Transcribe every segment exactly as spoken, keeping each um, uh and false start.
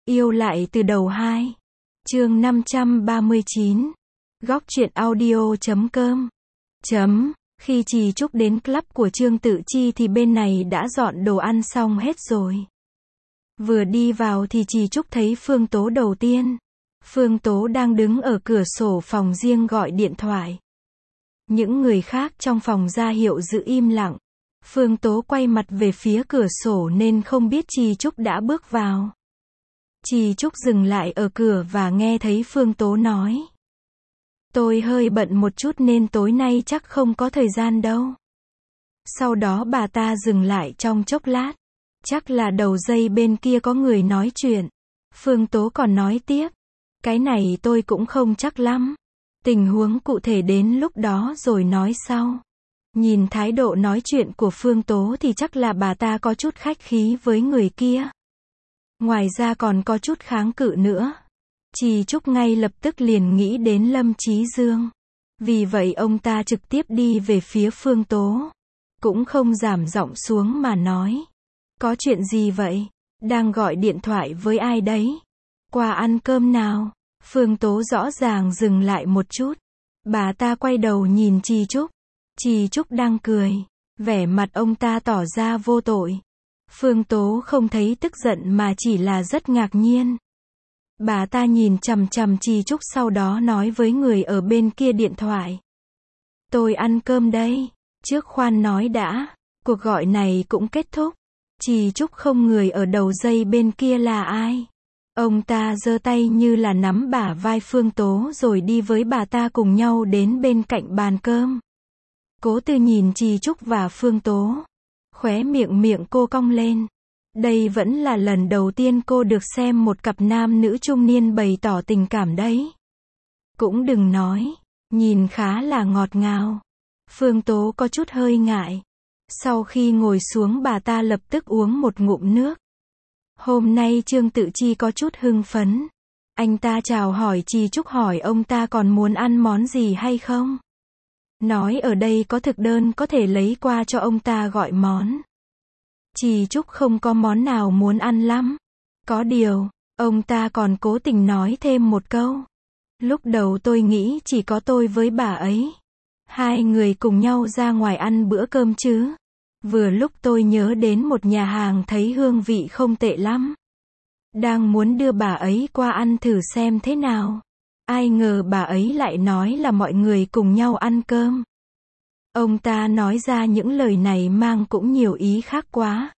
Yêu lại từ đầu hai. Chương năm trăm ba mươi chín. Góc truyện audio chấm com. Chấm. Khi Trì Trúc đến club của Trương Tự Chi thì bên này đã dọn đồ ăn xong hết rồi. Vừa đi vào thì Trì Trúc thấy Phương Tố đầu tiên. Phương Tố đang đứng ở cửa sổ phòng riêng gọi điện thoại. Những người khác trong phòng ra hiệu giữ im lặng. Phương Tố quay mặt về phía cửa sổ nên không biết Trì Trúc đã bước vào. Trì Trúc dừng lại ở cửa và nghe thấy Phương Tố nói. Tôi hơi bận một chút nên tối nay chắc không có thời gian đâu. Sau đó bà ta dừng lại trong chốc lát. Chắc là đầu dây bên kia có người nói chuyện. Phương Tố còn nói tiếp. Cái này tôi cũng không chắc lắm. Tình huống cụ thể đến lúc đó rồi nói sau. Nhìn thái độ nói chuyện của Phương Tố thì chắc là bà ta có chút khách khí với người kia. Ngoài ra còn có chút kháng cự nữa. Trì Trúc ngay lập tức liền nghĩ đến Lâm Chí Dương. Vì vậy ông ta trực tiếp đi về phía Phương Tố. Cũng không giảm giọng xuống mà nói. Có chuyện gì vậy? Đang gọi điện thoại với ai đấy? Qua ăn cơm nào? Phương Tố rõ ràng dừng lại một chút. Bà ta quay đầu nhìn Trì Trúc. Trì Trúc đang cười. Vẻ mặt ông ta tỏ ra vô tội. Phương Tố không thấy tức giận mà chỉ là rất ngạc nhiên. Bà ta nhìn chằm chằm Trì Trúc sau đó nói với người ở bên kia điện thoại. Tôi ăn cơm đây. Trước khoan nói đã. Cuộc gọi này cũng kết thúc. Trì Trúc không người ở đầu dây bên kia là ai. Ông ta giơ tay như là nắm bả vai Phương Tố rồi đi với bà ta cùng nhau đến bên cạnh bàn cơm. Cố Tư nhìn Trì Trúc và Phương Tố. Khóe miệng miệng cô cong lên. Đây vẫn là lần đầu tiên cô được xem một cặp nam nữ trung niên bày tỏ tình cảm đấy. Cũng đừng nói. Nhìn khá là ngọt ngào. Phương Tố có chút hơi ngại. Sau khi ngồi xuống bà ta lập tức uống một ngụm nước. Hôm nay Trương Tự Chi có chút hưng phấn. Anh ta chào hỏi Trì Trúc hỏi ông ta còn muốn ăn món gì hay không. Nói ở đây có thực đơn có thể lấy qua cho ông ta gọi món. Trì Trúc không có món nào muốn ăn lắm. Có điều, ông ta còn cố tình nói thêm một câu. Lúc đầu tôi nghĩ chỉ có tôi với bà ấy. Hai người cùng nhau ra ngoài ăn bữa cơm chứ. Vừa lúc tôi nhớ đến một nhà hàng thấy hương vị không tệ lắm. Đang muốn đưa bà ấy qua ăn thử xem thế nào. Ai ngờ bà ấy lại nói là mọi người cùng nhau ăn cơm. Ông ta nói ra những lời này mang cũng nhiều ý khác quá.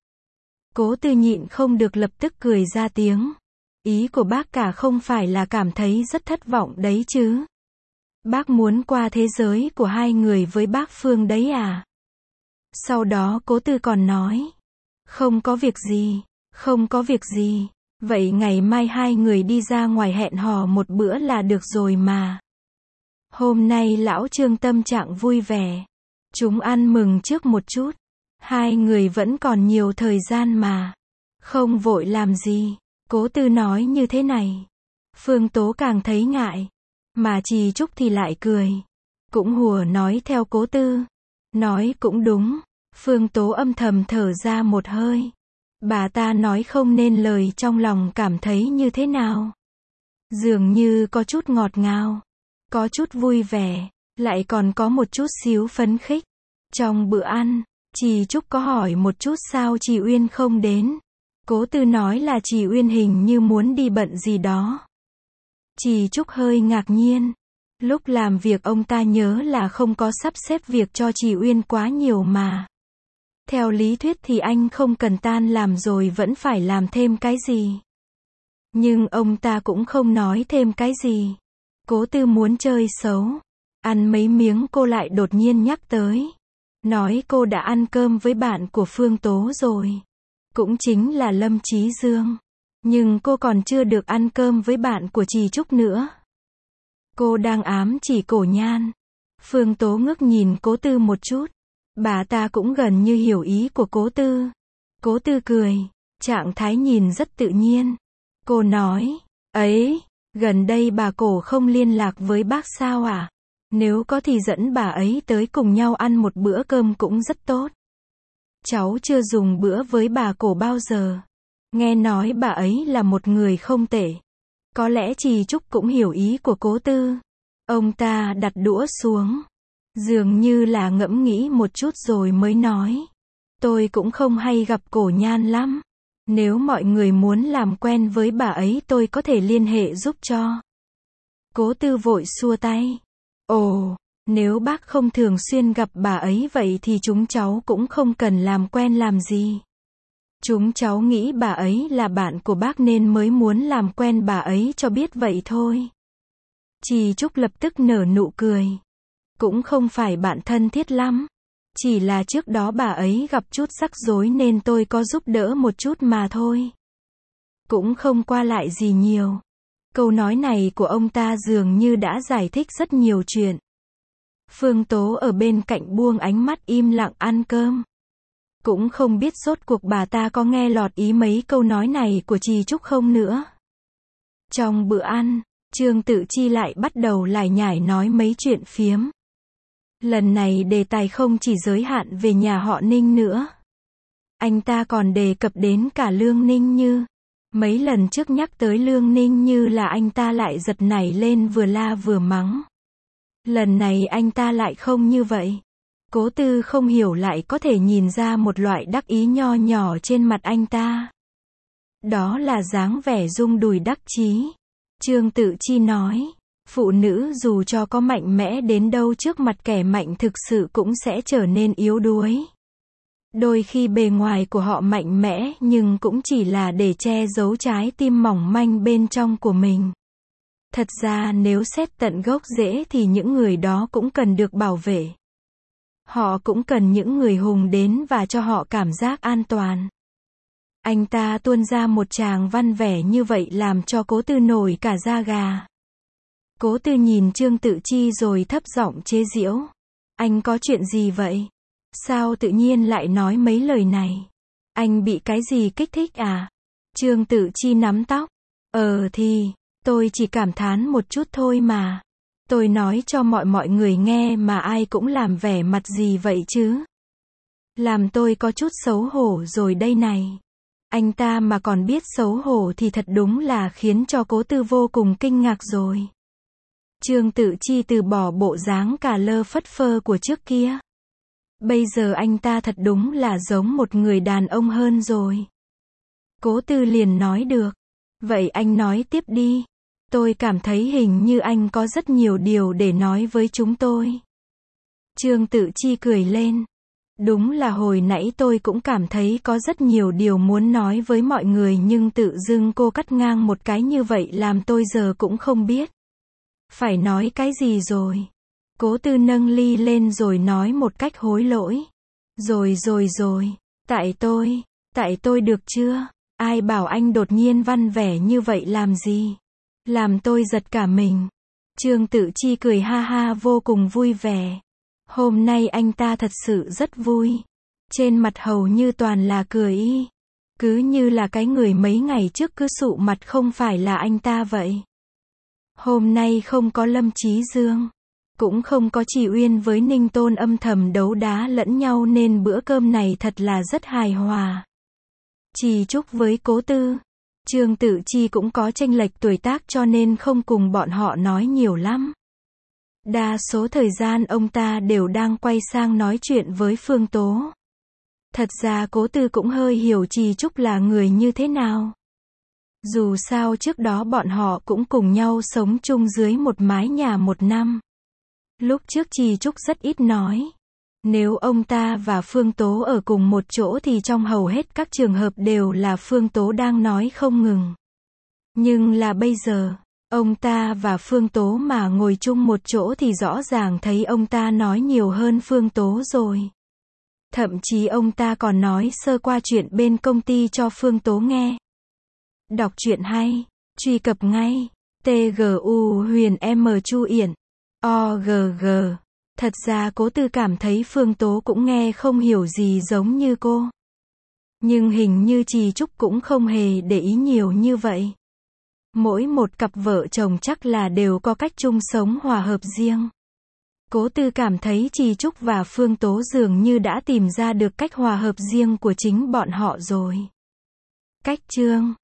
Cố Tư nhịn không được lập tức cười ra tiếng. Ý của bác cả không phải là cảm thấy rất thất vọng đấy chứ. Bác muốn qua thế giới của hai người với bác Phương đấy à? Sau đó Cố Tư còn nói. Không có việc gì, không có việc gì. Vậy ngày mai hai người đi ra ngoài hẹn hò một bữa là được rồi mà. Hôm nay lão Trương tâm trạng vui vẻ. Chúng ăn mừng trước một chút. Hai người vẫn còn nhiều thời gian mà. Không vội làm gì. Cố Tư nói như thế này. Phương Tố càng thấy ngại. Mà Trì Trúc thì lại cười. Cũng hùa nói theo Cố Tư. Nói cũng đúng. Phương Tố âm thầm thở ra một hơi. Bà ta nói không nên lời trong lòng cảm thấy như thế nào. Dường như có chút ngọt ngào. Có chút vui vẻ. Lại còn có một chút xíu phấn khích. Trong bữa ăn, Trì Trúc có hỏi một chút sao Trì Uyên không đến. Cố Tư nói là Trì Uyên hình như muốn đi bận gì đó. Trì Trúc hơi ngạc nhiên. Lúc làm việc ông ta nhớ là không có sắp xếp việc cho Trì Uyên quá nhiều mà. Theo lý thuyết thì anh không cần tan làm rồi vẫn phải làm thêm cái gì. Nhưng ông ta cũng không nói thêm cái gì. Cố Tư muốn chơi xấu. Ăn mấy miếng cô lại đột nhiên nhắc tới. Nói cô đã ăn cơm với bạn của Phương Tố rồi. Cũng chính là Lâm Chí Dương. Nhưng cô còn chưa được ăn cơm với bạn của Trì Trúc nữa. Cô đang ám chỉ Cổ Nhan. Phương Tố ngước nhìn Cố Tư một chút. Bà ta cũng gần như hiểu ý của Cố Tư. Cố Tư cười. Trạng thái nhìn rất tự nhiên. Cô nói. Ấy, gần đây bà Cổ không liên lạc với bác sao à? Nếu có thì dẫn bà ấy tới cùng nhau ăn một bữa cơm cũng rất tốt. Cháu chưa dùng bữa với bà Cổ bao giờ. Nghe nói bà ấy là một người không tệ. Có lẽ Trì Trúc cũng hiểu ý của Cố Tư. Ông ta đặt đũa xuống. Dường như là ngẫm nghĩ một chút rồi mới nói. Tôi cũng không hay gặp Cổ Nhan lắm. Nếu mọi người muốn làm quen với bà ấy tôi có thể liên hệ giúp cho. Cố Tư vội xua tay. Ồ, nếu bác không thường xuyên gặp bà ấy vậy thì chúng cháu cũng không cần làm quen làm gì. Chúng cháu nghĩ bà ấy là bạn của bác nên mới muốn làm quen bà ấy cho biết vậy thôi. Trì Trúc lập tức nở nụ cười. Cũng không phải bạn thân thiết lắm. Chỉ là trước đó bà ấy gặp chút rắc rối nên tôi có giúp đỡ một chút mà thôi. Cũng không qua lại gì nhiều. Câu nói này của ông ta dường như đã giải thích rất nhiều chuyện. Phương Tố ở bên cạnh buông ánh mắt im lặng ăn cơm. Cũng không biết rốt cuộc bà ta có nghe lọt ý mấy câu nói này của Trì Trúc không nữa. Trong bữa ăn, Trương Tự Chi lại bắt đầu lải nhải nói mấy chuyện phiếm. Lần này đề tài không chỉ giới hạn về nhà họ Ninh nữa. Anh ta còn đề cập đến cả Lương Ninh Như. Mấy lần trước nhắc tới Lương Ninh Như là anh ta lại giật nảy lên vừa la vừa mắng. Lần này anh ta lại không như vậy. Cố Tư không hiểu lại có thể nhìn ra một loại đắc ý nho nhỏ trên mặt anh ta. Đó là dáng vẻ rung đùi đắc chí. Trương Tự Chi nói, phụ nữ dù cho có mạnh mẽ đến đâu trước mặt kẻ mạnh thực sự cũng sẽ trở nên yếu đuối. Đôi khi bề ngoài của họ mạnh mẽ nhưng cũng chỉ là để che giấu trái tim mỏng manh bên trong của mình. Thật ra nếu xét tận gốc rễ thì những người đó cũng cần được bảo vệ. Họ cũng cần những người hùng đến và cho họ cảm giác an toàn. Anh ta tuôn ra một tràng văn vẻ như vậy làm cho Cố Tư nổi cả da gà. Cố Tư nhìn Trương Tự Chi rồi thấp giọng chế giễu. Anh có chuyện gì vậy? Sao tự nhiên lại nói mấy lời này? Anh bị cái gì kích thích à? Trương Tự Chi nắm tóc. Ờ thì, tôi chỉ cảm thán một chút thôi mà. Tôi nói cho mọi mọi người nghe mà ai cũng làm vẻ mặt gì vậy chứ? Làm tôi có chút xấu hổ rồi đây này. Anh ta mà còn biết xấu hổ thì thật đúng là khiến cho Cố Tư vô cùng kinh ngạc rồi. Trương Tự Chi từ bỏ bộ dáng cà lơ phất phơ của trước kia. Bây giờ anh ta thật đúng là giống một người đàn ông hơn rồi. Cố Tư liền nói được. Vậy anh nói tiếp đi. Tôi cảm thấy hình như anh có rất nhiều điều để nói với chúng tôi. Trương Tự Chi cười lên. Đúng là hồi nãy tôi cũng cảm thấy có rất nhiều điều muốn nói với mọi người nhưng tự dưng cô cắt ngang một cái như vậy làm tôi giờ cũng không biết phải nói cái gì rồi. Cố Tư nâng ly lên rồi nói một cách hối lỗi. Rồi rồi rồi, tại tôi, tại tôi được chưa? Ai bảo anh đột nhiên văn vẻ như vậy làm gì? Làm tôi giật cả mình. Trương Tự Chi cười ha ha vô cùng vui vẻ. Hôm nay anh ta thật sự rất vui. Trên mặt hầu như toàn là cười y. Cứ như là cái người mấy ngày trước cứ sụ mặt không phải là anh ta vậy. Hôm nay không có Lâm Chí Dương. Cũng không có Chỉ Uyên với Ninh Tôn âm thầm đấu đá lẫn nhau nên bữa cơm này thật là rất hài hòa. Trì Trúc với Cố Tư. Trương Tự Chi cũng có chênh lệch tuổi tác cho nên không cùng bọn họ nói nhiều lắm. Đa số thời gian ông ta đều đang quay sang nói chuyện với Phương Tố. Thật ra Cố Tư cũng hơi hiểu Trì Trúc là người như thế nào. Dù sao trước đó bọn họ cũng cùng nhau sống chung dưới một mái nhà một năm. Lúc trước Trì Trúc rất ít nói. Nếu ông ta và Phương Tố ở cùng một chỗ thì trong hầu hết các trường hợp đều là Phương Tố đang nói không ngừng. Nhưng là bây giờ, ông ta và Phương Tố mà ngồi chung một chỗ thì rõ ràng thấy ông ta nói nhiều hơn Phương Tố rồi. Thậm chí ông ta còn nói sơ qua chuyện bên công ty cho Phương Tố nghe. Đọc truyện hay, truy cập ngay, tê giê u huyền em Chu Yển, o giê giê. Thật ra Cố Tư cảm thấy Phương Tố cũng nghe không hiểu gì giống như cô. Nhưng hình như Trì Trúc cũng không hề để ý nhiều như vậy. Mỗi một cặp vợ chồng chắc là đều có cách chung sống hòa hợp riêng. Cố Tư cảm thấy Trì Trúc và Phương Tố dường như đã tìm ra được cách hòa hợp riêng của chính bọn họ rồi. Cách chương